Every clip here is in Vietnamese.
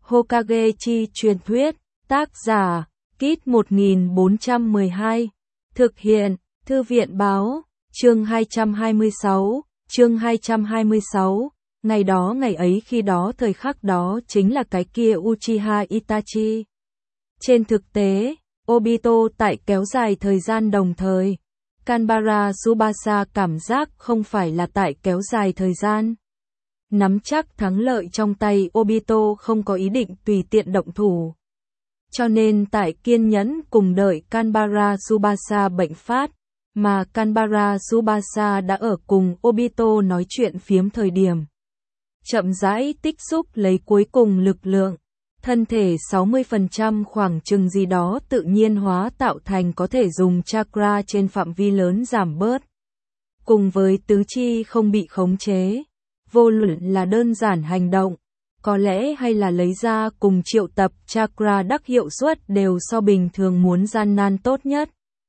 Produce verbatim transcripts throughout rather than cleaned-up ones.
Hokage chi truyền thuyết, tác giả, Kit một nghìn bốn trăm mười hai, thực hiện, Thư viện báo, chương hai trăm hai mươi sáu, chương hai trăm hai mươi sáu, ngày đó ngày ấy khi đó thời khắc đó chính là cái kia Uchiha Itachi. Trên thực tế, Obito tại kéo dài thời gian đồng thời, Kanbara Tsubasa cảm giác không phải là tại kéo dài thời gian. Nắm chắc thắng lợi trong tay Obito không có ý định tùy tiện động thủ. Cho nên tại kiên nhẫn cùng đợi Kanbara Tsubasa bệnh phát, mà Kanbara Tsubasa đã ở cùng Obito nói chuyện phiếm thời điểm. Chậm rãi tích xúc lấy cuối cùng lực lượng, thân thể sáu mươi phần trăm khoảng chừng gì đó tự nhiên hóa tạo thành có thể dùng chakra trên phạm vi lớn giảm bớt. Cùng với tứ chi không bị khống chế, vô luận là đơn giản hành động, có lẽ hay là lấy ra cùng triệu tập chakra đắc hiệu suất đều so bình thường muốn gian nan tốt nhất.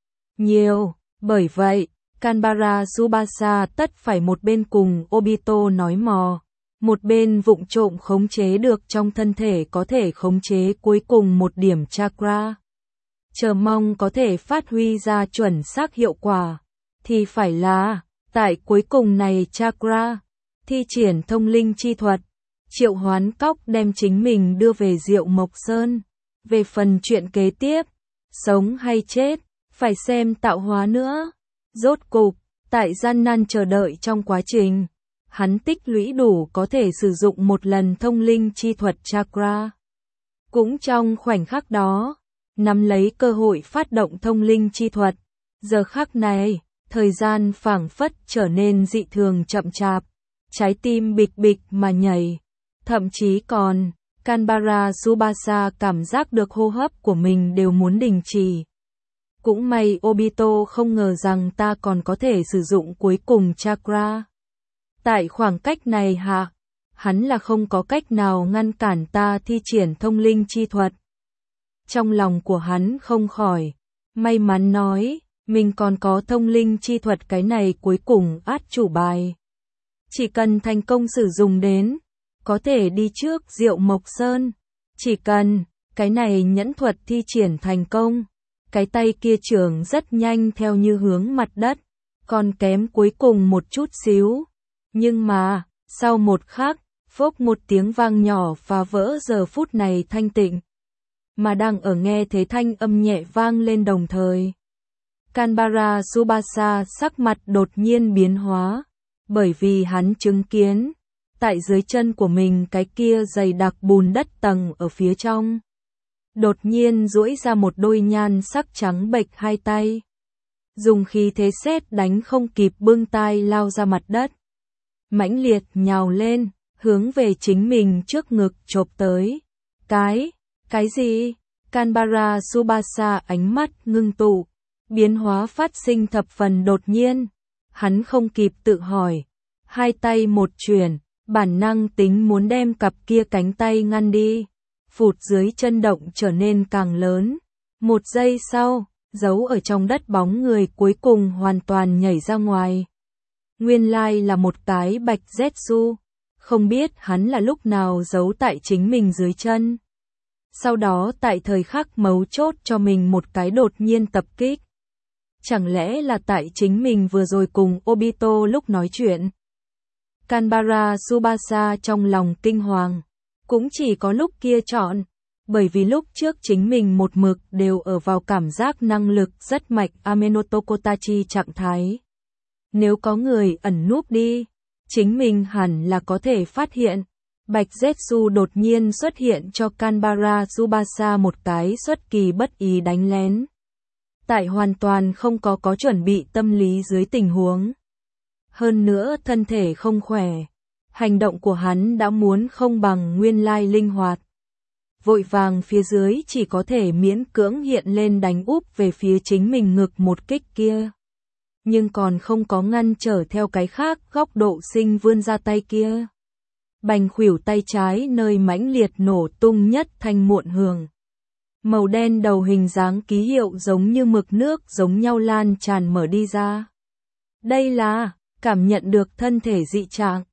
Nhiều, bởi vậy, Kanbara Tsubasa tất phải một bên cùng Obito nói mò, một bên vụng trộm khống chế được trong thân thể có thể khống chế cuối cùng một điểm chakra. Chờ mong có thể phát huy ra chuẩn xác hiệu quả, thì phải là, tại cuối cùng này chakra, thi triển thông linh chi thuật, triệu hoán cóc đem chính mình đưa về Diệu Mộc Sơn. Về phần chuyện kế tiếp, sống hay chết, phải xem tạo hóa nữa. Rốt cục, tại gian nan chờ đợi trong quá trình, hắn tích lũy đủ có thể sử dụng một lần thông linh chi thuật chakra. Cũng trong khoảnh khắc đó, nắm lấy cơ hội phát động thông linh chi thuật, giờ khắc này, thời gian phảng phất trở nên dị thường chậm chạp, trái tim bịch bịch mà nhảy, thậm chí còn, Kanbara Tsubasa cảm giác được hô hấp của mình đều muốn đình chỉ. Cũng may Obito không ngờ rằng ta còn có thể sử dụng cuối cùng chakra. Tại khoảng cách này hạ, hắn là không có cách nào ngăn cản ta thi triển thông linh chi thuật. Trong lòng của hắn không khỏi, may mắn nói, mình còn có thông linh chi thuật cái này cuối cùng át chủ bài. Chỉ cần thành công sử dụng đến, có thể đi trước Diệu Mộc Sơn. Chỉ cần, cái này nhẫn thuật thi triển thành công, cái tay kia trưởng rất nhanh theo như hướng mặt đất, còn kém cuối cùng một chút xíu. Nhưng mà, sau một khắc, phốc một tiếng vang nhỏ phá vỡ giờ phút này thanh tịnh. Mà đang ở nghe thấy thanh âm nhẹ vang lên đồng thời. Kanbara Tsubasa sắc mặt đột nhiên biến hóa, bởi vì hắn chứng kiến, tại dưới chân của mình cái kia dày đặc bùn đất tầng ở phía trong. Đột nhiên duỗi ra một đôi nhan sắc trắng bệch hai tay. Dùng khí thế sét đánh không kịp bưng tay lao ra mặt đất. Mãnh liệt nhào lên, hướng về chính mình trước ngực chộp tới. Cái, cái gì? Kanbara Tsubasa ánh mắt ngưng tụ, biến hóa phát sinh thập phần đột nhiên. Hắn không kịp tự hỏi, hai tay một chuyển, bản năng tính muốn đem cặp kia cánh tay ngăn đi. Phụt dưới chân động trở nên càng lớn. Một giây sau, giấu ở trong đất bóng người cuối cùng hoàn toàn nhảy ra ngoài. Nguyên lai là một cái bạch Zetsu, không biết hắn là lúc nào giấu tại chính mình dưới chân. Sau đó tại thời khắc mấu chốt cho mình một cái đột nhiên tập kích. Chẳng lẽ là tại chính mình vừa rồi cùng Obito lúc nói chuyện. Kanbara Tsubasa trong lòng kinh hoàng, cũng chỉ có lúc kia chọn, bởi vì lúc trước chính mình một mực đều ở vào cảm giác năng lực rất mạnh Amenotokotachi trạng thái. Nếu có người ẩn núp đi, chính mình hẳn là có thể phát hiện. Bạch Zetsu đột nhiên xuất hiện cho Kanbara Tsubasa một cái xuất kỳ bất ý đánh lén. Tại hoàn toàn không có có chuẩn bị tâm lý dưới tình huống. Hơn nữa thân thể không khỏe, hành động của hắn đã muốn không bằng nguyên lai linh hoạt. Vội vàng phía dưới chỉ có thể miễn cưỡng hiện lên đánh úp về phía chính mình ngực một kích kia. Nhưng còn không có ngăn trở theo cái khác góc độ sinh vươn ra tay kia. Bành khuỷu tay trái nơi mãnh liệt nổ tung nhất thanh muộn hường. Màu đen đầu hình dáng ký hiệu giống như mực nước giống nhau lan tràn mở đi ra. Đây là, cảm nhận được thân thể dị trạng.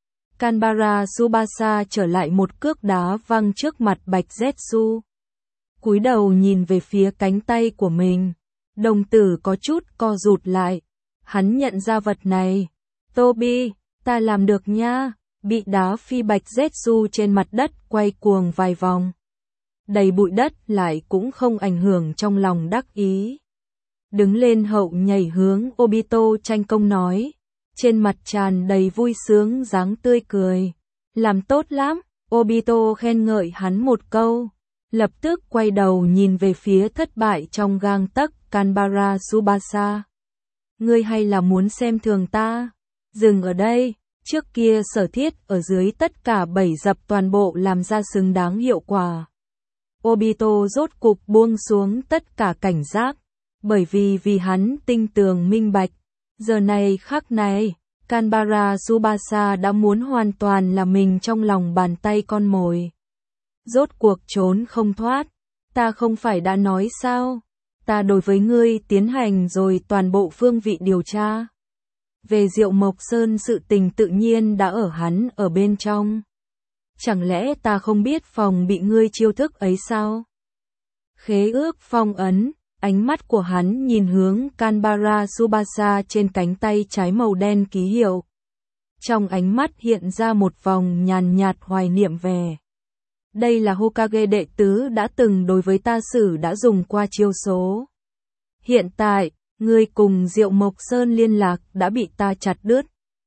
Canberra Tsubasa trở lại một cước đá văng trước mặt Bạch Zetsu. Cúi đầu nhìn về phía cánh tay của mình, đồng tử có chút co rụt lại. Hắn nhận ra vật này. Toby, ta làm được nha. Bị đá phi Bạch Zetsu trên mặt đất quay cuồng vài vòng. Đầy bụi đất lại cũng không ảnh hưởng trong lòng đắc ý. Đứng lên hậu nhảy hướng Obito tranh công nói. Trên mặt tràn đầy vui sướng dáng tươi cười. Làm tốt lắm, Obito khen ngợi hắn một câu. Lập tức quay đầu nhìn về phía thất bại trong gang tấc Canberra Tsubasa. Ngươi hay là muốn xem thường ta? Dừng ở đây, trước kia sở thiết ở dưới tất cả bảy dập toàn bộ làm ra xứng đáng hiệu quả. Obito rốt cục buông xuống tất cả cảnh giác, bởi vì vì hắn tinh tường minh bạch. Giờ này khắc này, Canberra Tsubasa đã muốn hoàn toàn là mình trong lòng bàn tay con mồi. Rốt cuộc trốn không thoát, ta không phải đã nói sao, ta đối với ngươi tiến hành rồi toàn bộ phương vị điều tra. Về Diệu Mộc Sơn sự tình tự nhiên đã ở hắn ở bên trong. Chẳng lẽ ta không biết phòng bị ngươi chiêu thức ấy sao? Khế ước phong ấn, ánh mắt của hắn nhìn hướng Canberra Tsubasa trên cánh tay trái màu đen ký hiệu. Trong ánh mắt hiện ra một vòng nhàn nhạt hoài niệm về. Đây là Hokage đệ tứ đã từng đối với ta sử đã dùng qua chiêu số. Hiện tại, ngươi cùng Diệu Mộc Sơn liên lạc đã bị ta chặt đứt.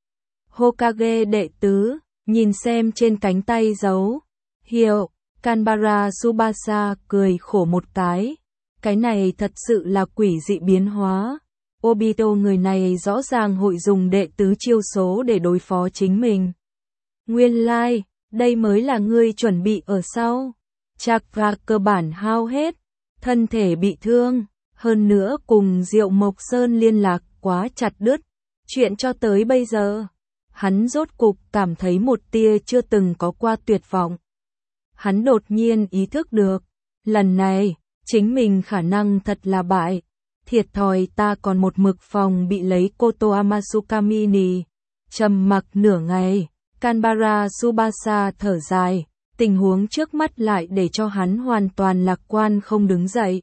Hokage đệ tứ, nhìn xem trên cánh tay dấu hiệu, Canberra Tsubasa cười khổ một cái. Cái này thật sự là quỷ dị biến hóa. Obito người này rõ ràng hội dùng đệ tứ chiêu số để đối phó chính mình. Nguyên lai, like, đây mới là ngươi chuẩn bị ở sau. Chakra cơ bản hao hết, thân thể bị thương, hơn nữa cùng Diệu Mộc Sơn liên lạc quá chặt đứt. Chuyện cho tới bây giờ, hắn rốt cục cảm thấy một tia chưa từng có qua tuyệt vọng. Hắn đột nhiên ý thức được, lần này, chính mình khả năng thật là bại. Thiệt thòi ta còn một mực phòng bị lấy Koto Amatsukami. Trầm mặc nửa ngày, Canberra Tsubasa thở dài, tình huống trước mắt lại để cho hắn hoàn toàn lạc quan không đứng dậy.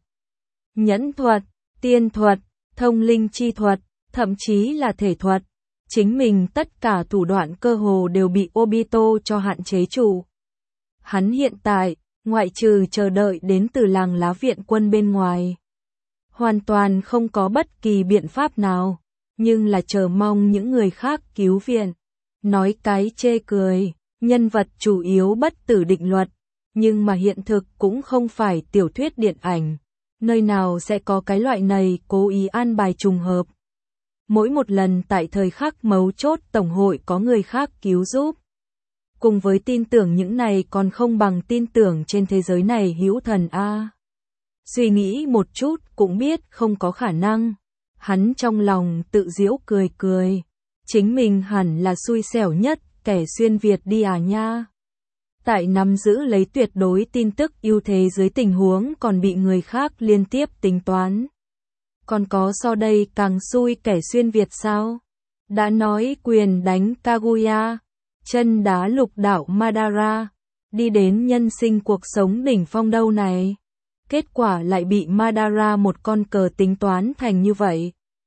Nhẫn thuật, tiên thuật, thông linh chi thuật, thậm chí là thể thuật, chính mình tất cả thủ đoạn cơ hồ đều bị Obito cho hạn chế chủ. Hắn hiện tại, ngoại trừ chờ đợi đến từ làng lá viện quân bên ngoài, hoàn toàn không có bất kỳ biện pháp nào, nhưng là chờ mong những người khác cứu viện. Nói cái chê cười, nhân vật chủ yếu bất tử định luật, nhưng mà hiện thực cũng không phải tiểu thuyết điện ảnh, nơi nào sẽ có cái loại này cố ý an bài trùng hợp. Mỗi một lần tại thời khắc mấu chốt tổng hội có người khác cứu giúp. Cùng với tin tưởng những này còn không bằng tin tưởng trên thế giới này hữu thần a. Suy nghĩ một chút cũng biết không có khả năng. Hắn trong lòng tự giễu cười cười. Chính mình hẳn là xui xẻo nhất, kẻ xuyên Việt đi à nha. Tại nắm giữ lấy tuyệt đối tin tức ưu thế dưới tình huống còn bị người khác liên tiếp tính toán. Còn có so đây càng xui kẻ xuyên Việt sao? Đã nói quyền đánh Kaguya, chân đá lục đạo Madara, đi đến nhân sinh cuộc sống đỉnh phong đâu này. Kết quả lại bị Madara một con cờ tính toán thành như vậy.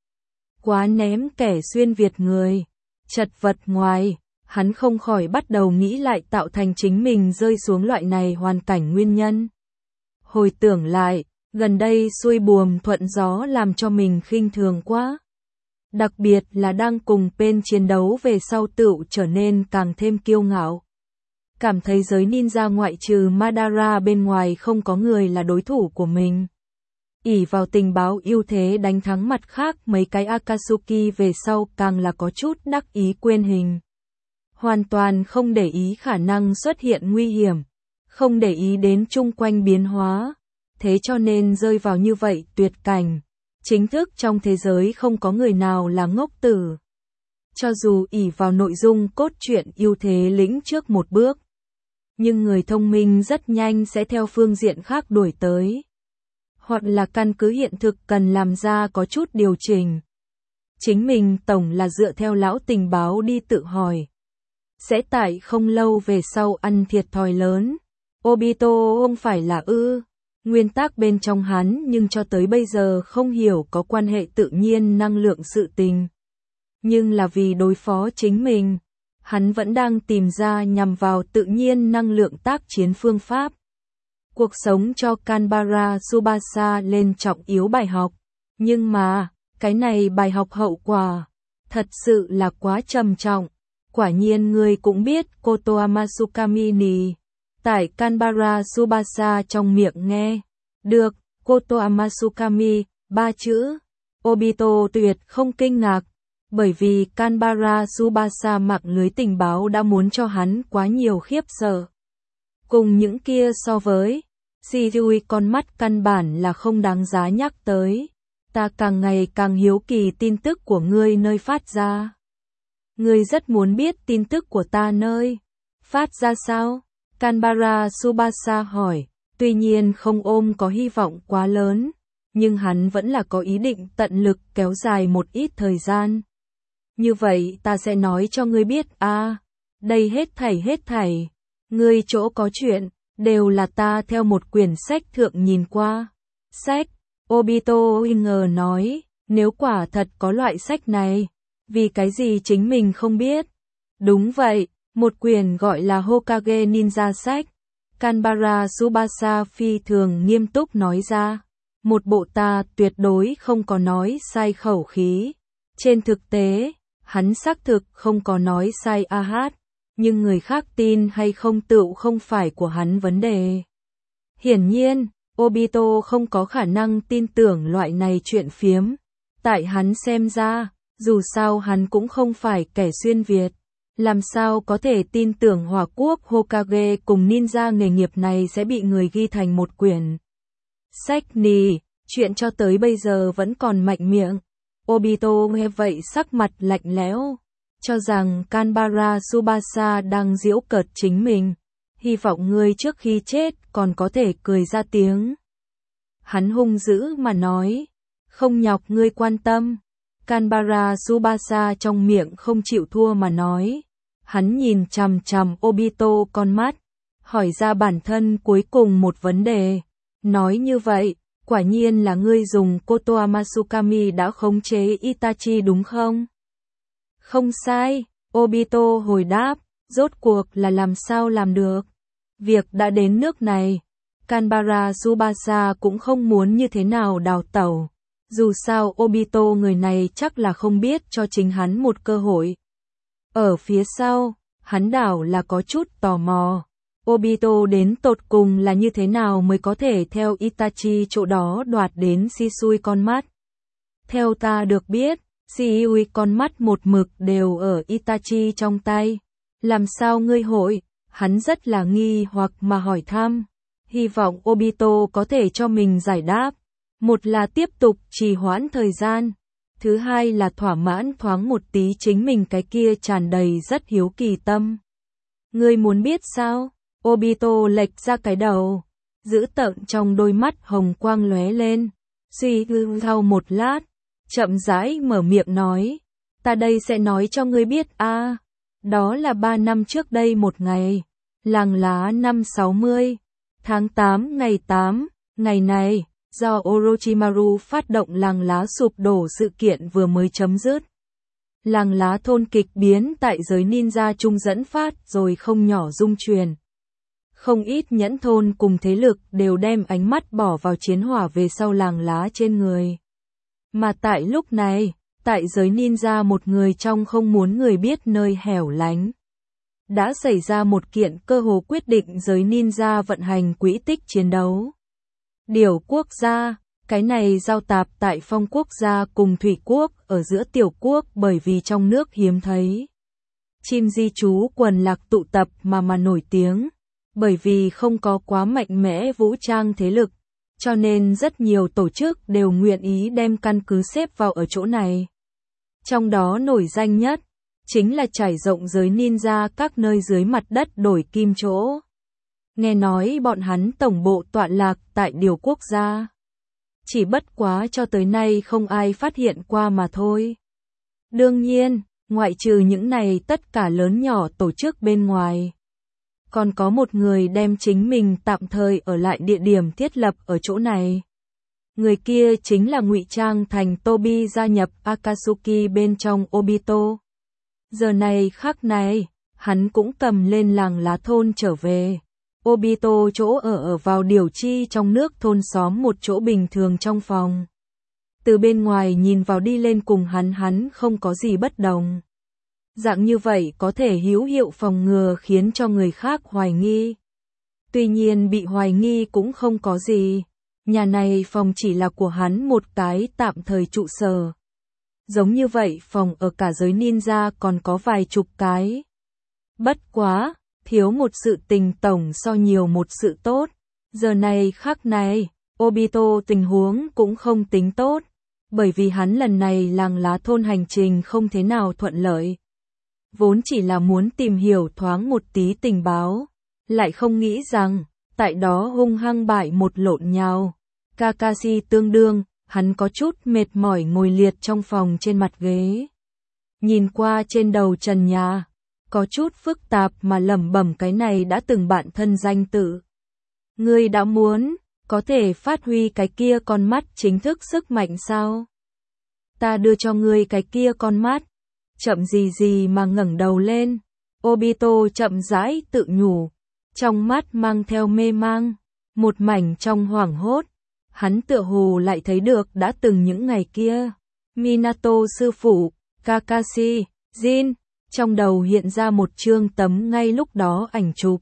Quá ném kẻ xuyên Việt người. Chật vật ngoài, hắn không khỏi bắt đầu nghĩ lại tạo thành chính mình rơi xuống loại này hoàn cảnh nguyên nhân. Hồi tưởng lại, gần đây xuôi buồm thuận gió làm cho mình khinh thường quá. Đặc biệt là đang cùng bên chiến đấu về sau tựu trở nên càng thêm kiêu ngạo. Cảm thấy giới ninja ngoại trừ Madara bên ngoài không có người là đối thủ của mình. ỷ vào tình báo ưu thế đánh thắng mặt khác mấy cái Akatsuki về sau càng là có chút đắc ý quên hình. Hoàn toàn không để ý khả năng xuất hiện nguy hiểm, không để ý đến chung quanh biến hóa, thế cho nên rơi vào như vậy tuyệt cảnh. Chính thức trong thế giới không có người nào là ngốc tử. Cho dù ỷ vào nội dung cốt truyện ưu thế lĩnh trước một bước, nhưng người thông minh rất nhanh sẽ theo phương diện khác đuổi tới. Hoặc là căn cứ hiện thực cần làm ra có chút điều chỉnh. Chính mình tổng là dựa theo lão tình báo đi tự hỏi. sẽ tại không lâu về sau ăn thiệt thòi lớn. Obito không phải là ư, nguyên tắc bên trong hắn nhưng cho tới bây giờ không hiểu có quan hệ tự nhiên năng lượng sự tình. Nhưng là vì đối phó chính mình, hắn vẫn đang tìm ra nhằm vào tự nhiên năng lượng tác chiến phương pháp. Cuộc sống cho Kanbara Tsubasa lên trọng yếu bài học, nhưng mà, cái này bài học hậu quả, thật sự là quá trầm trọng. Quả nhiên ngươi cũng biết Kotoama Tsukami ni, tại Kanbara Tsubasa trong miệng nghe, được, Kotoama Tsukami, ba chữ, Obito tuyệt không kinh ngạc, bởi vì Kanbara Tsubasa mạng lưới tình báo đã muốn cho hắn quá nhiều khiếp sợ. Cùng những kia so với, Shirui con mắt căn bản là không đáng giá nhắc tới. Ta càng ngày càng hiếu kỳ tin tức của ngươi nơi phát ra. Ngươi rất muốn biết tin tức của ta nơi phát ra sao? Kanbara Tsubasa hỏi, tuy nhiên không ôm có hy vọng quá lớn, nhưng hắn vẫn là có ý định tận lực kéo dài một ít thời gian. Như vậy ta sẽ nói cho ngươi biết a, à, đây hết thảy hết thảy, ngươi chỗ có chuyện, đều là ta theo một quyển sách thượng nhìn qua. Sách, Obito ngờ nói, nếu quả thật có loại sách này, vì cái gì chính mình không biết? Đúng vậy, một quyển gọi là Hokage Ninja sách. Kanbara Tsubasa phi thường nghiêm túc nói ra, một bộ ta tuyệt đối không có nói sai khẩu khí. Trên thực tế, hắn xác thực không có nói sai a hát, nhưng người khác tin hay không tựu không phải của hắn vấn đề. Hiển nhiên, Obito không có khả năng tin tưởng loại này chuyện phiếm. Tại hắn xem ra, dù sao hắn cũng không phải kẻ xuyên Việt. Làm sao có thể tin tưởng Hỏa Quốc Hokage cùng ninja nghề nghiệp này sẽ bị người ghi thành một quyển sách nì, chuyện cho tới bây giờ vẫn còn mạnh miệng. Obito nghe vậy sắc mặt lạnh lẽo, cho rằng Kanbara Tsubasa đang giễu cợt chính mình, hy vọng ngươi trước khi chết còn có thể cười ra tiếng. Hắn hung dữ mà nói, không nhọc ngươi quan tâm. Kanbara Tsubasa trong miệng không chịu thua mà nói, hắn nhìn chằm chằm Obito con mắt, hỏi ra bản thân cuối cùng một vấn đề, nói như vậy, quả nhiên là ngươi dùng Kotoama Tsukami đã khống chế Itachi đúng không? Không sai, Obito hồi đáp, rốt cuộc là làm sao làm được. Việc đã đến nước này, Kanbara Tsubasa cũng không muốn như thế nào đào tẩu. Dù sao Obito người này chắc là không biết cho chính hắn một cơ hội. Ở phía sau, hắn đảo là có chút tò mò. Obito đến tột cùng là như thế nào mới có thể theo Itachi chỗ đó đoạt đến Shisui con mắt. Theo ta được biết, Shisui con mắt một mực đều ở Itachi trong tay. Làm sao ngươi hội? Hắn rất là nghi hoặc mà hỏi thăm. Hy vọng Obito có thể cho mình giải đáp. Một là tiếp tục trì hoãn thời gian. Thứ hai là thỏa mãn thoáng một tí chính mình cái kia tràn đầy rất hiếu kỳ tâm. Ngươi muốn biết sao? Obito lệch ra cái đầu, dữ tợn trong đôi mắt hồng quang lóe lên, suy tư sau một lát, chậm rãi mở miệng nói, ta đây sẽ nói cho ngươi biết a, à, đó là ba năm trước đây một ngày, làng lá năm sáu mươi, tháng tám ngày tám, ngày này, do Orochimaru phát động làng lá sụp đổ sự kiện vừa mới chấm dứt. Làng lá thôn kịch biến tại giới ninja trung dẫn phát rồi không nhỏ dung truyền. Không ít nhẫn thôn cùng thế lực đều đem ánh mắt bỏ vào chiến hỏa về sau làng lá trên người. Mà tại lúc này, tại giới ninja một người trong không muốn người biết nơi hẻo lánh. Đã xảy ra một kiện cơ hồ quyết định giới ninja vận hành quỹ tích chiến đấu. Điều quốc gia, cái này giao tạp tại phong quốc gia cùng thủy quốc ở giữa tiểu quốc bởi vì trong nước hiếm thấy. Chim di trú quần lạc tụ tập mà mà nổi tiếng. Bởi vì không có quá mạnh mẽ vũ trang thế lực, cho nên rất nhiều tổ chức đều nguyện ý đem căn cứ xếp vào ở chỗ này. Trong đó nổi danh nhất, chính là trải rộng giới ninja các nơi dưới mặt đất đổi kim chỗ. Nghe nói bọn hắn tổng bộ tọa lạc tại điều quốc gia. Chỉ bất quá cho tới nay không ai phát hiện qua mà thôi. Đương nhiên, Ngoại trừ những này tất cả lớn nhỏ tổ chức bên ngoài. Còn có một người đem chính mình tạm thời ở lại địa điểm thiết lập ở chỗ này. Người kia chính là ngụy trang thành Tobi gia nhập Akatsuki bên trong Obito. Giờ này khắc này, hắn cũng cầm lên làng lá thôn trở về. Obito chỗ ở ở vào điều chi trong nước thôn xóm một chỗ bình thường trong phòng. Từ bên ngoài nhìn vào đi lên cùng hắn hắn không có gì bất đồng. Dạng như vậy có thể hữu hiệu phòng ngừa khiến cho người khác hoài nghi. Tuy nhiên bị hoài nghi cũng không có gì. Nhà này phòng chỉ là của hắn một cái tạm thời trụ sở. Giống như vậy phòng ở cả giới ninja còn có vài chục cái. Bất quá, thiếu một sự tình tổng so nhiều một sự tốt. Giờ này khắc này, Obito tình huống cũng không tính tốt. Bởi vì hắn lần này làng lá thôn hành trình không thế nào thuận lợi. Vốn chỉ là muốn tìm hiểu thoáng một tí tình báo. Lại không nghĩ rằng, tại đó hung hăng bại một lộn nhào. Kakashi tương đương, hắn có chút mệt mỏi ngồi liệt trong phòng trên mặt ghế. Nhìn qua trên đầu trần nhà, có chút phức tạp mà lẩm bẩm cái này đã từng bạn thân danh tự. Ngươi đã muốn, có thể phát huy cái kia con mắt chính thức sức mạnh sao? Ta đưa cho ngươi cái kia con mắt. Chậm gì gì mà ngẩng đầu lên. Obito chậm rãi tự nhủ. Trong mắt mang theo mê mang. Một mảnh trong hoảng hốt. Hắn tựa hồ lại thấy được đã từng những ngày kia. Minato sư phụ, Kakashi, Jin. Trong đầu hiện ra một chương tấm ngay lúc đó ảnh chụp.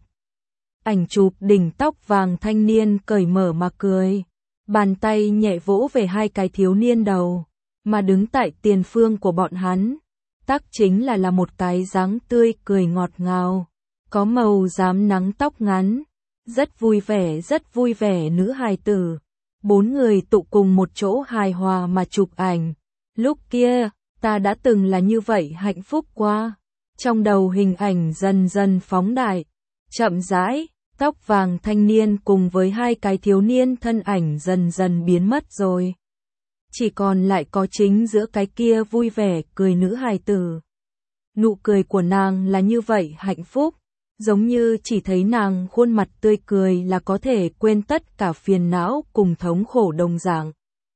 Ảnh chụp đỉnh tóc vàng thanh niên cởi mở mà cười. Bàn tay nhẹ vỗ về hai cái thiếu niên đầu. Mà đứng tại tiền phương của bọn hắn. Tắc chính là là một cái dáng tươi cười ngọt ngào. Có màu rám nắng tóc ngắn. Rất vui vẻ rất vui vẻ nữ hài tử. Bốn người tụ cùng một chỗ hài hòa mà chụp ảnh. Lúc kia, ta đã từng là như vậy hạnh phúc qua. Trong đầu hình ảnh dần dần phóng đại. Chậm rãi, tóc vàng thanh niên cùng với hai cái thiếu niên thân ảnh dần dần biến mất rồi. Chỉ còn lại có chính giữa cái kia vui vẻ cười nữ hài tử. Nụ cười của nàng là như vậy hạnh phúc. Giống như chỉ thấy nàng khuôn mặt tươi cười là có thể quên tất cả phiền não cùng thống khổ đồng dạng.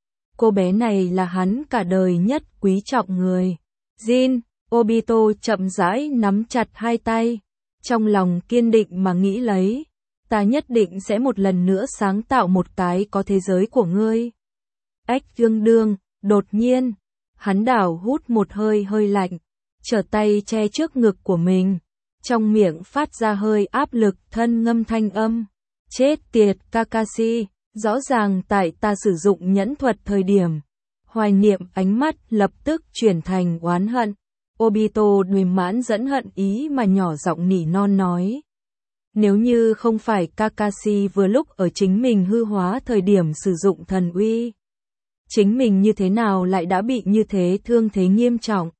Cô bé này là hắn cả đời nhất quý trọng người. Jin, Obito chậm rãi nắm chặt hai tay. Trong lòng kiên định mà nghĩ lấy. Ta nhất định sẽ một lần nữa sáng tạo một cái có thế giới của ngươi. Ách Dương Đương, đột nhiên. Hắn đảo hút một hơi hơi lạnh. Trở tay che trước ngực của mình. Trong miệng phát ra hơi áp lực thân ngâm thanh âm. Chết tiệt Kakashi, rõ ràng tại ta sử dụng nhẫn thuật thời điểm. Hoài niệm ánh mắt lập tức chuyển thành oán hận. Obito đùi mãn dẫn hận ý mà nhỏ giọng nỉ non nói. Nếu như không phải Kakashi vừa lúc ở chính mình hư hóa thời điểm sử dụng thần uy. Chính mình như thế nào lại đã bị như thế thương thế nghiêm trọng.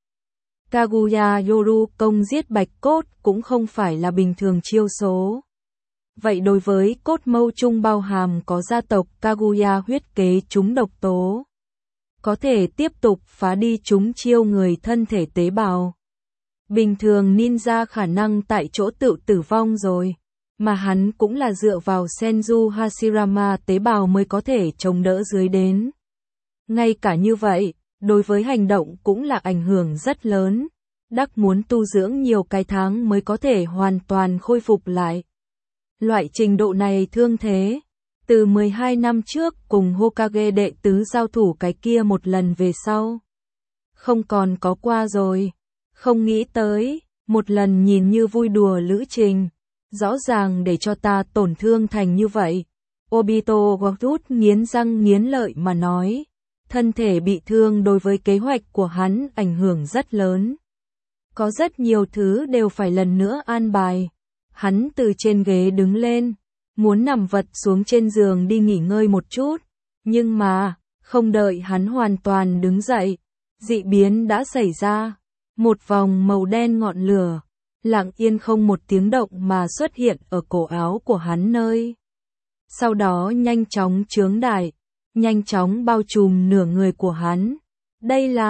Kaguya Yoru công giết bạch cốt cũng không phải là bình thường chiêu số. Vậy đối với cốt mâu trung bao hàm có gia tộc Kaguya huyết kế chúng độc tố. Có thể tiếp tục phá đi chúng chiêu người thân thể tế bào. Bình thường ninja khả năng tại chỗ tự tử vong rồi. Mà hắn cũng là dựa vào Senju Hashirama tế bào mới có thể chống đỡ dưới đến. Ngay cả như vậy, đối với hành động cũng là ảnh hưởng rất lớn. Đắc muốn tu dưỡng nhiều cái tháng mới có thể hoàn toàn khôi phục lại. Loại trình độ này thương thế. Từ mười hai năm trước cùng Hokage đệ tứ giao thủ cái kia một lần về sau. Không còn có qua rồi. Không nghĩ tới, một lần nhìn như vui đùa lữ trình. Rõ ràng để cho ta tổn thương thành như vậy. Obito Gout nghiến răng nghiến lợi mà nói. Thân thể bị thương đối với kế hoạch của hắn ảnh hưởng rất lớn. Có rất nhiều thứ đều phải lần nữa an bài. Hắn từ trên ghế đứng lên, muốn nằm vật xuống trên giường đi nghỉ ngơi một chút. Nhưng mà, không đợi hắn hoàn toàn đứng dậy, dị biến đã xảy ra. Một vòng màu đen ngọn lửa, lặng yên không một tiếng động mà xuất hiện ở cổ áo của hắn nơi. Sau đó nhanh chóng chướng đại, nhanh chóng bao trùm nửa người của hắn. Đây là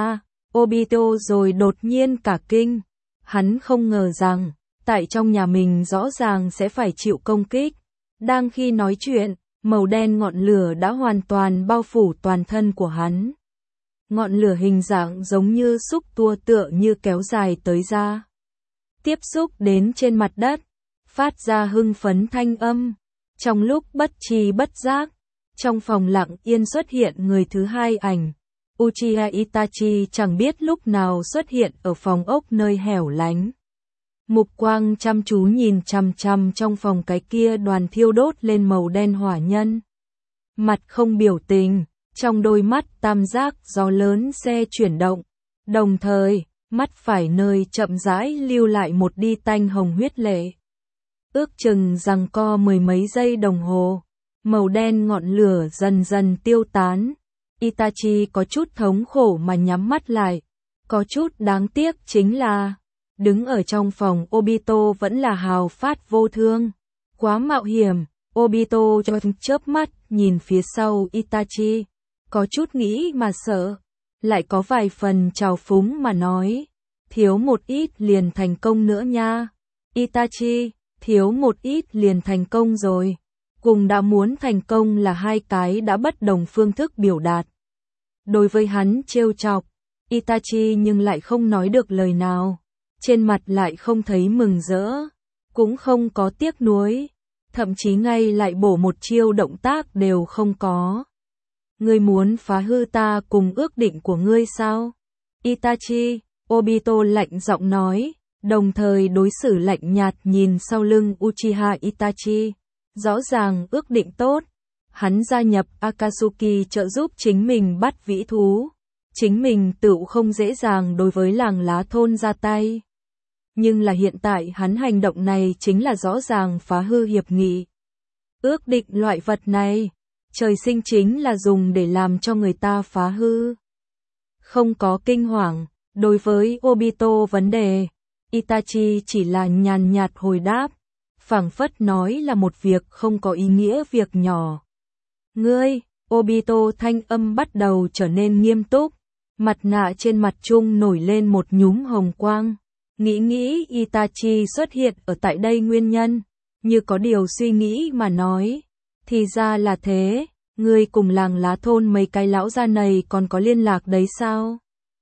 Obito rồi đột nhiên cả kinh. Hắn không ngờ rằng, tại trong nhà mình rõ ràng sẽ phải chịu công kích. Đang khi nói chuyện, màu đen ngọn lửa đã hoàn toàn bao phủ toàn thân của hắn. Ngọn lửa hình dạng giống như xúc tua tựa như kéo dài tới da. Tiếp xúc đến trên mặt đất, phát ra hưng phấn thanh âm. Trong lúc bất tri bất giác, trong phòng lặng yên xuất hiện người thứ hai ảnh. Uchiha Itachi chẳng biết lúc nào xuất hiện ở phòng ốc nơi hẻo lánh. Mục quang chăm chú nhìn chằm chằm trong phòng cái kia đoàn thiêu đốt lên màu đen hỏa nhân. Mặt không biểu tình, trong đôi mắt tam giác gió lớn xe chuyển động. Đồng thời, mắt phải nơi chậm rãi lưu lại một đi tanh hồng huyết lệ. Ước chừng giằng co mười mấy giây đồng hồ, màu đen ngọn lửa dần dần tiêu tán. Itachi có chút thống khổ mà nhắm mắt lại. Có chút đáng tiếc chính là, đứng ở trong phòng Obito vẫn là hào phát vô thương. Quá mạo hiểm, Obito cho chớp mắt nhìn phía sau Itachi. Có chút nghĩ mà sợ, lại có vài phần trào phúng mà nói. Thiếu một ít liền thành công nữa nha. Itachi, thiếu một ít liền thành công rồi. Cùng đã muốn thành công là hai cái đã bất đồng phương thức biểu đạt. Đối với hắn trêu chọc, Itachi nhưng lại không nói được lời nào. Trên mặt lại không thấy mừng rỡ, cũng không có tiếc nuối, thậm chí ngay lại bổ một chiêu động tác đều không có. Ngươi muốn phá hư ta cùng ước định của ngươi sao? Itachi, Obito lạnh giọng nói, đồng thời đối xử lạnh nhạt nhìn sau lưng Uchiha Itachi. Rõ ràng ước định tốt, hắn gia nhập Akatsuki trợ giúp chính mình bắt vĩ thú. Chính mình tự không dễ dàng đối với làng lá thôn ra tay. Nhưng là hiện tại hắn hành động này chính là rõ ràng phá hư hiệp nghị. Ước định loại vật này, trời sinh chính là dùng để làm cho người ta phá hư. Không có kinh hoàng, đối với Obito vấn đề, Itachi chỉ là nhàn nhạt hồi đáp, phảng phất nói là một việc không có ý nghĩa việc nhỏ. Ngươi, Obito thanh âm bắt đầu trở nên nghiêm túc, mặt nạ trên mặt trung nổi lên một nhúm hồng quang. Nghĩ nghĩ Itachi xuất hiện ở tại đây nguyên nhân, như có điều suy nghĩ mà nói. Thì ra là thế, ngươi cùng làng lá thôn mấy cái lão gia này còn có liên lạc đấy sao?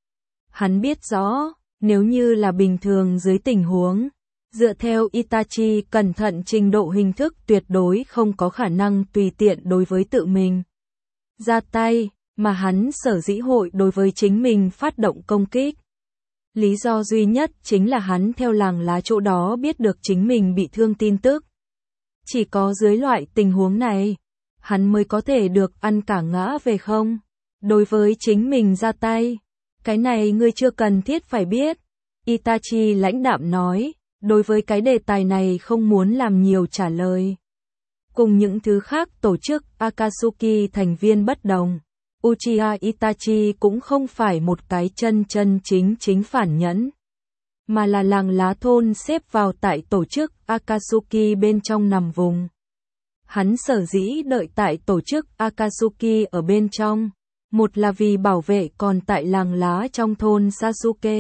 Hắn biết rõ, nếu như là bình thường dưới tình huống, dựa theo Itachi cẩn thận trình độ hình thức tuyệt đối không có khả năng tùy tiện đối với tự mình ra tay, mà hắn sở dĩ hội đối với chính mình phát động công kích. Lý do duy nhất chính là hắn theo làng lá chỗ đó biết được chính mình bị thương tin tức. Chỉ có dưới loại tình huống này, hắn mới có thể được ăn cả ngã về không. Đối với chính mình ra tay, cái này ngươi chưa cần thiết phải biết. Itachi lãnh đạm nói, đối với cái đề tài này không muốn làm nhiều trả lời. Cùng những thứ khác tổ chức Akatsuki thành viên bất đồng, Uchiha Itachi cũng không phải một cái chân chân chính chính phản nhẫn, mà là làng lá thôn xếp vào tại tổ chức Akatsuki bên trong nằm vùng. Hắn sở dĩ đợi tại tổ chức Akatsuki ở bên trong, một là vì bảo vệ còn tại làng lá trong thôn Sasuke.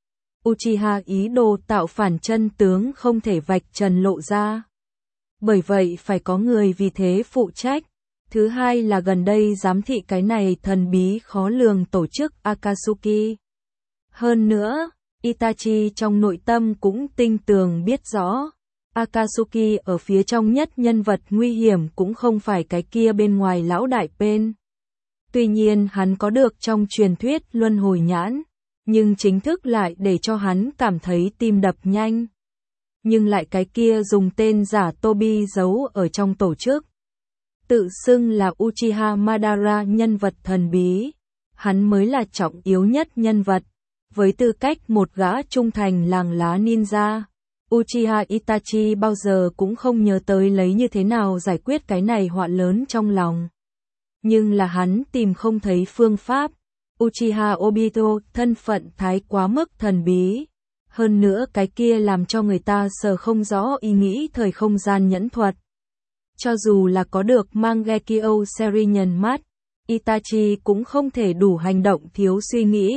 Uchiha ý đồ tạo phản chân tướng không thể vạch trần lộ ra. Bởi vậy phải có người vì thế phụ trách. Thứ hai là gần đây giám thị cái này thần bí khó lường tổ chức Akatsuki. Hơn nữa, Itachi trong nội tâm cũng tinh tường biết rõ, Akatsuki ở phía trong nhất nhân vật nguy hiểm cũng không phải cái kia bên ngoài lão đại bên. Tuy nhiên hắn có được trong truyền thuyết luân hồi nhãn, nhưng chính thức lại để cho hắn cảm thấy tim đập nhanh. Nhưng lại cái kia dùng tên giả Tobi giấu ở trong tổ chức. Tự xưng là Uchiha Madara nhân vật thần bí, hắn mới là trọng yếu nhất nhân vật. Với tư cách một gã trung thành làng lá ninja, Uchiha Itachi bao giờ cũng không nhớ tới lấy như thế nào giải quyết cái này họa lớn trong lòng. Nhưng là hắn tìm không thấy phương pháp. Uchiha Obito thân phận thái quá mức thần bí. Hơn nữa cái kia làm cho người ta sờ không rõ ý nghĩ thời không gian nhẫn thuật. Cho dù là có được Mangekyo Seri nhân mắt, Itachi cũng không thể đủ hành động thiếu suy nghĩ.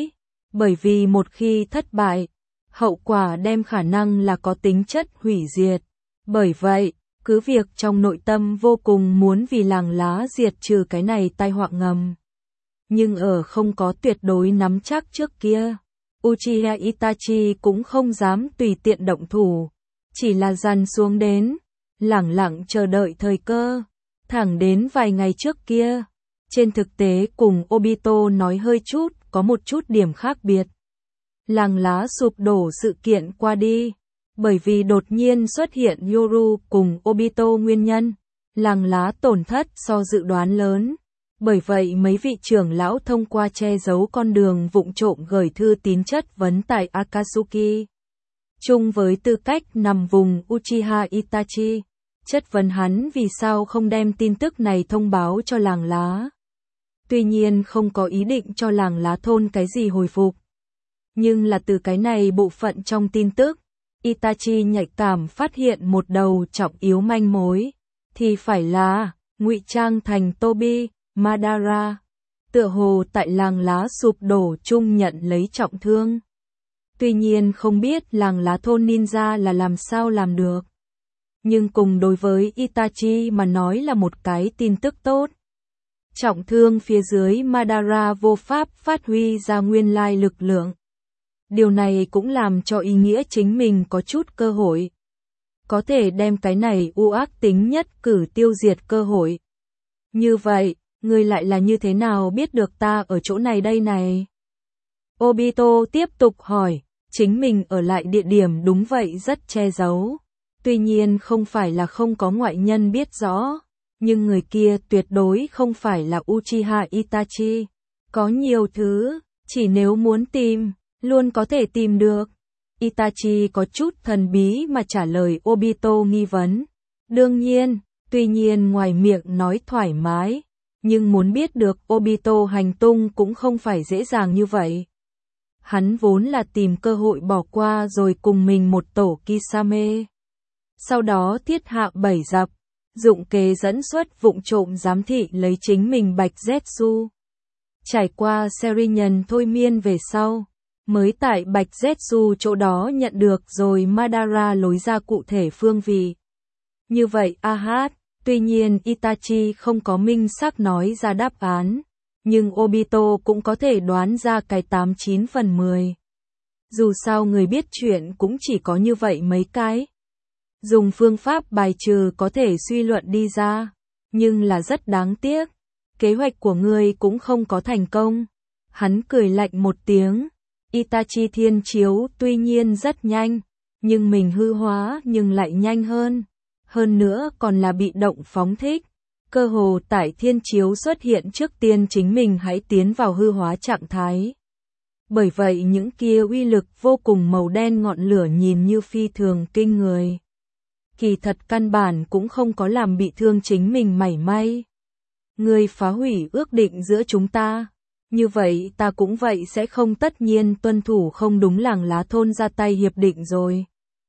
bởi vì một khi thất bại, hậu quả đem khả năng là có tính chất hủy diệt. Bởi vậy, cứ việc trong nội tâm vô cùng muốn vì làng lá diệt trừ cái này tai họa ngầm. Nhưng ở không có tuyệt đối nắm chắc trước kia, Uchiha Itachi cũng không dám tùy tiện động thủ, chỉ là dằn xuống đến, lẳng lặng chờ đợi thời cơ, thẳng đến vài ngày trước kia. Trên thực tế cùng Obito nói hơi chút, có một chút điểm khác biệt. Làng lá sụp đổ sự kiện qua đi, bởi vì đột nhiên xuất hiện Yoru cùng Obito nguyên nhân, làng lá tổn thất so dự đoán lớn. Bởi vậy mấy vị trưởng lão thông qua che giấu con đường vụng trộm gửi thư tín chất vấn tại Akatsuki. Chung với tư cách nằm vùng Uchiha Itachi, chất vấn hắn vì sao không đem tin tức này thông báo cho làng lá. Tuy nhiên không có ý định cho làng lá thôn cái gì hồi phục. Nhưng là từ cái này bộ phận trong tin tức, Itachi nhạy cảm phát hiện một đầu trọng yếu manh mối, thì phải là ngụy trang thành Tobi Madara, tựa hồ tại làng lá sụp đổ chung nhận lấy trọng thương. Tuy nhiên không biết làng lá thôn ninja là làm sao làm được. Nhưng cùng đối với Itachi mà nói là một cái tin tức tốt. Trọng thương phía dưới Madara vô pháp phát huy ra nguyên lai lực lượng. Điều này cũng làm cho ý nghĩa chính mình có chút cơ hội. Có thể đem cái này u ác tính nhất cử tiêu diệt cơ hội. Như vậy, ngươi lại là như thế nào biết được ta ở chỗ này đây này? Obito tiếp tục hỏi, chính mình ở lại địa điểm đúng vậy rất che giấu. Tuy nhiên không phải là không có ngoại nhân biết rõ, nhưng người kia tuyệt đối không phải là Uchiha Itachi. Có nhiều thứ, chỉ nếu muốn tìm, luôn có thể tìm được. Itachi có chút thần bí mà trả lời Obito nghi vấn. Đương nhiên, tuy nhiên ngoài miệng nói thoải mái, nhưng muốn biết được Obito hành tung cũng không phải dễ dàng như vậy. Hắn vốn là tìm cơ hội bỏ qua rồi cùng mình một tổ Kisame. Sau đó thiết hạ bảy dập, dụng kế dẫn xuất vụng trộm giám thị lấy chính mình Bạch Zetsu. Trải qua Serinhân thôi miên về sau, mới tại Bạch Zetsu chỗ đó nhận được rồi Madara lối ra cụ thể phương vị. Như vậy a hát, tuy nhiên Itachi không có minh xác nói ra đáp án, nhưng Obito cũng có thể đoán ra cái tám chín phần mười. Dù sao người biết chuyện cũng chỉ có như vậy mấy cái. Dùng phương pháp bài trừ có thể suy luận đi ra, nhưng là rất đáng tiếc. Kế hoạch của ngươi cũng không có thành công. Hắn cười lạnh một tiếng. Itachi thiên chiếu tuy nhiên rất nhanh, nhưng mình hư hóa nhưng lại nhanh hơn. Hơn nữa còn là bị động phóng thích. Cơ hồ tại thiên chiếu xuất hiện trước tiên chính mình hãy tiến vào hư hóa trạng thái. Bởi vậy những kia uy lực vô cùng màu đen ngọn lửa nhìn như phi thường kinh người. Kỳ thật căn bản cũng không có làm bị thương chính mình mảy may. Ngươi phá hủy ước định giữa chúng ta. Như vậy ta cũng vậy sẽ không tất nhiên tuân thủ không đúng làng lá thôn ra tay hiệp định rồi.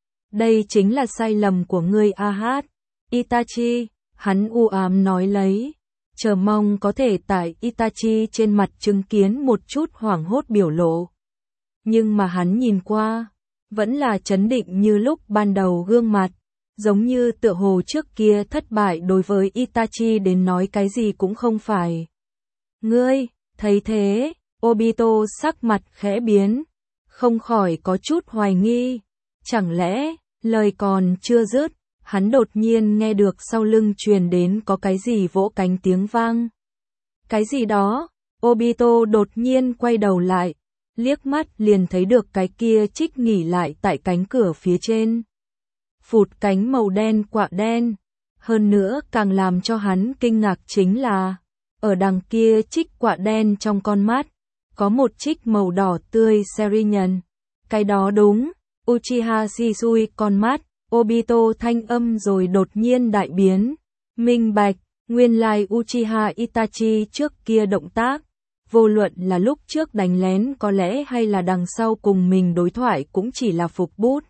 Đây chính là sai lầm của ngươi a hát. Itachi, hắn u ám nói lấy. Chờ mong có thể tại Itachi trên mặt chứng kiến một chút hoảng hốt biểu lộ. Nhưng mà hắn nhìn qua, vẫn là chấn định như lúc ban đầu gương mặt. Giống như tựa hồ trước kia thất bại đối với Itachi đến nói cái gì cũng không phải. Ngươi, thấy thế, Obito sắc mặt khẽ biến, không khỏi có chút hoài nghi. Chẳng lẽ, lời còn chưa dứt, hắn đột nhiên nghe được sau lưng truyền đến có cái gì vỗ cánh tiếng vang. Cái gì đó, Obito đột nhiên quay đầu lại, liếc mắt liền thấy được cái kia trích nghỉ lại tại cánh cửa phía trên. Phụt cánh màu đen quạ đen. Hơn nữa càng làm cho hắn kinh ngạc chính là, ở đằng kia trích quạ đen trong con mắt, có một trích màu đỏ tươi Serinhân. Cái đó đúng, Uchiha Shisui con mắt, Obito thanh âm rồi đột nhiên đại biến. Minh bạch, nguyên lai Uchiha Itachi trước kia động tác, vô luận là lúc trước đánh lén có lẽ hay là đằng sau cùng mình đối thoại cũng chỉ là phục bút.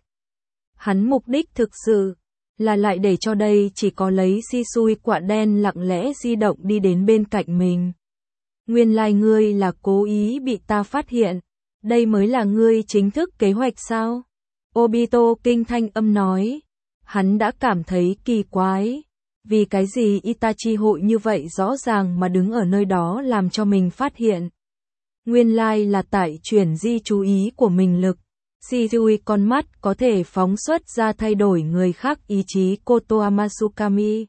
Hắn mục đích thực sự là lại để cho đây chỉ có lấy Shisui quạ đen lặng lẽ di động đi đến bên cạnh mình. Nguyên lai ngươi là cố ý bị ta phát hiện. Đây mới là ngươi chính thức kế hoạch sao? Obito kinh thanh âm nói. Hắn đã cảm thấy kỳ quái. Vì cái gì Itachi hội như vậy rõ ràng mà đứng ở nơi đó làm cho mình phát hiện. Nguyên lai là tại chuyển di chú ý của mình lực. Shisui con mắt có thể phóng xuất ra thay đổi người khác ý chí Kotoa Masukami.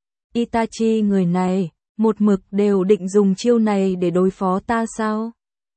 Itachi người này, một mực đều định dùng chiêu này để đối phó ta sao?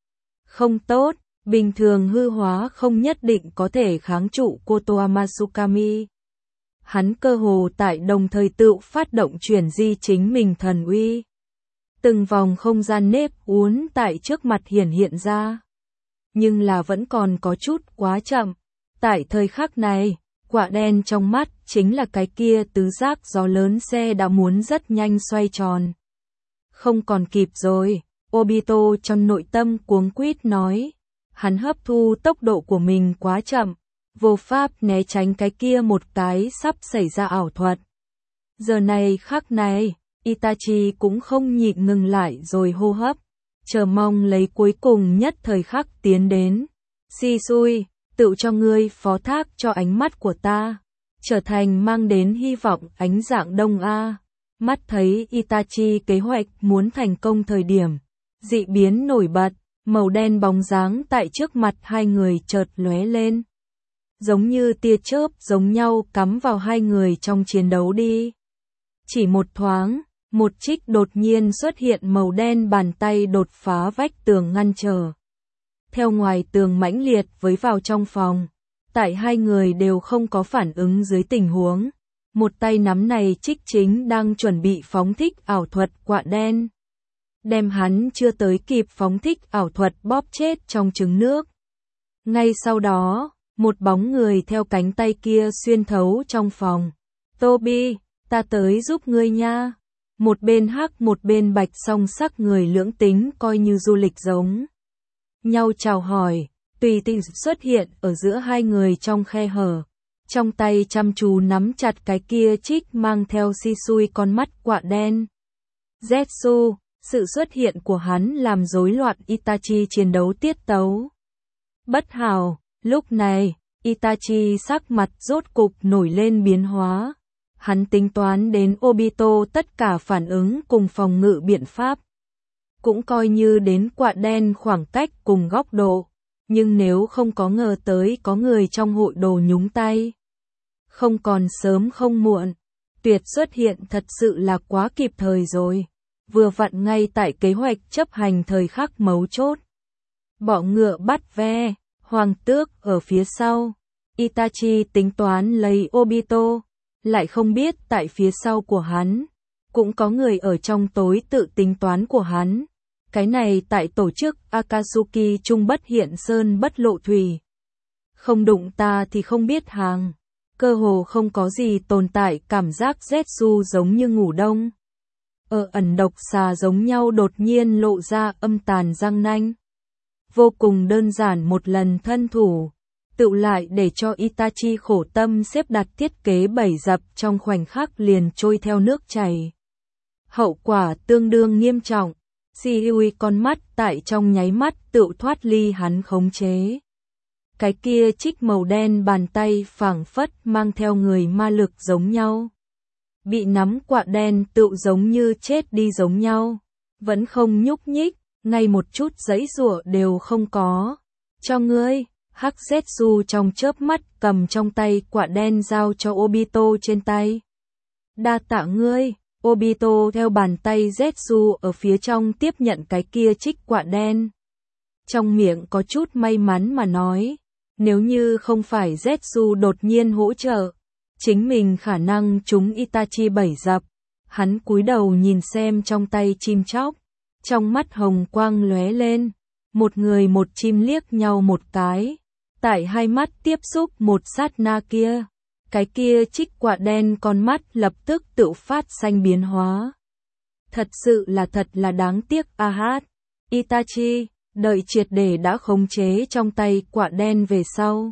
Không tốt, bình thường hư hóa không nhất định có thể kháng trụ Kotoa Masukami. Hắn cơ hồ tại đồng thời tự phát động chuyển di chính mình thần uy. Từng vòng không gian nếp uốn tại trước mặt hiển hiện ra. Nhưng là vẫn còn có chút quá chậm. Tại thời khắc này, quả đen trong mắt chính là cái kia tứ giác gió lớn xe đã muốn rất nhanh xoay tròn. Không còn kịp rồi, Obito trong nội tâm cuống quýt nói. Hắn hấp thu tốc độ của mình quá chậm, vô pháp né tránh cái kia một cái sắp xảy ra ảo thuật. Giờ này khắc này, Itachi cũng không nhịn ngừng lại rồi hô hấp, chờ mong lấy cuối cùng nhất thời khắc tiến đến. Shisui, tự cho ngươi phó thác cho ánh mắt của ta, trở thành mang đến hy vọng ánh dạng đông A. Mắt thấy Itachi kế hoạch muốn thành công thời điểm, dị biến nổi bật, màu đen bóng dáng tại trước mặt hai người chợt lóe lên. Giống như tia chớp giống nhau cắm vào hai người trong chiến đấu đi. Chỉ một thoáng, một trích đột nhiên xuất hiện màu đen bàn tay đột phá vách tường ngăn trở. Theo ngoài tường mãnh liệt với vào trong phòng, tại hai người đều không có phản ứng dưới tình huống. Một tay nắm này trích chính đang chuẩn bị phóng thích ảo thuật quạ đen. Đem hắn chưa tới kịp phóng thích ảo thuật bóp chết trong trứng nước. Ngay sau đó, một bóng người theo cánh tay kia xuyên thấu trong phòng. Tobi, ta tới giúp ngươi nha. Một bên hắc một bên bạch song sắc người lưỡng tính coi như du lịch giống nhau chào hỏi, tùy tiện xuất hiện ở giữa hai người trong khe hở. Trong tay chăm chú nắm chặt cái kia trích mang theo Shisui con mắt quạ đen. Zetsu, sự xuất hiện của hắn làm rối loạn Itachi chiến đấu tiết tấu. Bất hảo, lúc này, Itachi sắc mặt rốt cục nổi lên biến hóa. Hắn tính toán đến Obito tất cả phản ứng cùng phòng ngự biện pháp. Cũng coi như đến quạ đen khoảng cách cùng góc độ. Nhưng nếu không có ngờ tới có người trong hội đồ nhúng tay. Không còn sớm không muộn. Tuyệt xuất hiện thật sự là quá kịp thời rồi. Vừa vặn ngay tại kế hoạch chấp hành thời khắc mấu chốt. Bọ ngựa bắt ve, hoàng tước ở phía sau. Itachi tính toán lấy Obito. Lại không biết tại phía sau của hắn. Cũng có người ở trong tối tự tính toán của hắn. Cái này tại tổ chức Akatsuki Trung bất hiện sơn bất lộ thủy. Không đụng ta thì không biết hàng. Cơ hồ không có gì tồn tại cảm giác Zetsu giống như ngủ đông. Ở ẩn độc xà giống nhau đột nhiên lộ ra âm tàn răng nanh. Vô cùng đơn giản một lần thân thủ. Tự lại để cho Itachi khổ tâm xếp đặt thiết kế bảy dập trong khoảnh khắc liền trôi theo nước chảy. Hậu quả tương đương nghiêm trọng. Shisui con mắt tại trong nháy mắt tự thoát ly hắn khống chế. Cái kia trích màu đen bàn tay phảng phất mang theo người ma lực giống nhau. Bị nắm quạ đen tự giống như chết đi giống nhau. Vẫn không nhúc nhích, ngay một chút giãy giụa đều không có. Cho ngươi, Hắc Zetsu trong chớp mắt cầm trong tay quạ đen giao cho Obito trên tay. Đa tạ ngươi. Obito theo bàn tay Zetsu ở phía trong tiếp nhận cái kia trích quạ đen. Trong miệng có chút may mắn mà nói, nếu như không phải Zetsu đột nhiên hỗ trợ, chính mình khả năng trúng Itachi bảy dập. Hắn cúi đầu nhìn xem trong tay chim chóc, trong mắt hồng quang lóe lên, một người một chim liếc nhau một cái, tại hai mắt tiếp xúc một sát na kia. Cái kia trích quạ đen con mắt lập tức tự phát xanh biến hóa. Thật sự là thật là đáng tiếc a hát. Itachi, đợi triệt để đã khống chế trong tay quạ đen về sau.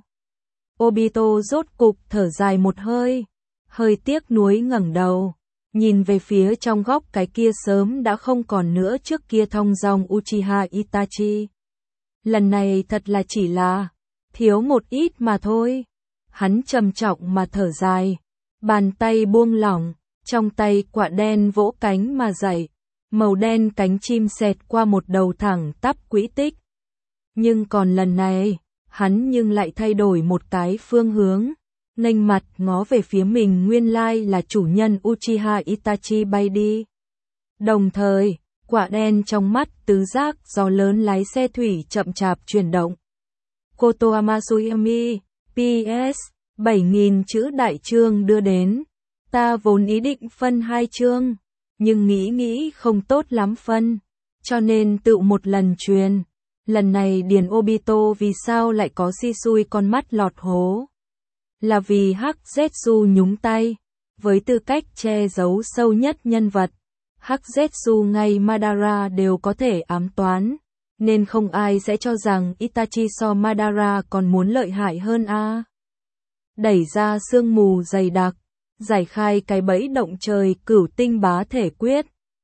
Obito rốt cục thở dài một hơi. Hơi tiếc nuối ngẩng đầu. Nhìn về phía trong góc cái kia sớm đã không còn nữa trước kia thong dong Uchiha Itachi. lần này thật là chỉ là thiếu một ít mà thôi. Hắn trầm trọng mà thở dài, bàn tay buông lỏng, trong tay quạ đen vỗ cánh mà dậy, màu đen cánh chim xẹt qua một đầu thẳng tắp quỹ tích. Nhưng còn lần này, hắn nhưng lại thay đổi một cái phương hướng, nghênh mặt ngó về phía mình nguyên lai là chủ nhân Uchiha Itachi bay đi. Đồng thời, quả đen trong mắt tứ giác gió lớn lái xe thủy chậm chạp chuyển động. Kotoama Suyami, pê ét, bảy nghìn chữ đại chương đưa đến. Ta vốn ý định phân hai chương, nhưng nghĩ nghĩ không tốt lắm phân, cho nên tự một lần truyền. Lần này Điền Obito vì sao lại có Shisui con mắt lọt hố? Là vì Hắc Zetsu nhúng tay, với tư cách che giấu sâu nhất nhân vật. Hắc Zetsu ngay Madara đều có thể ám toán, nên không ai sẽ cho rằng Itachi so Madara còn muốn lợi hại hơn a. Đẩy ra sương mù dày đặc, giải khai cái bẫy động trời cửu tinh bá thể quyết.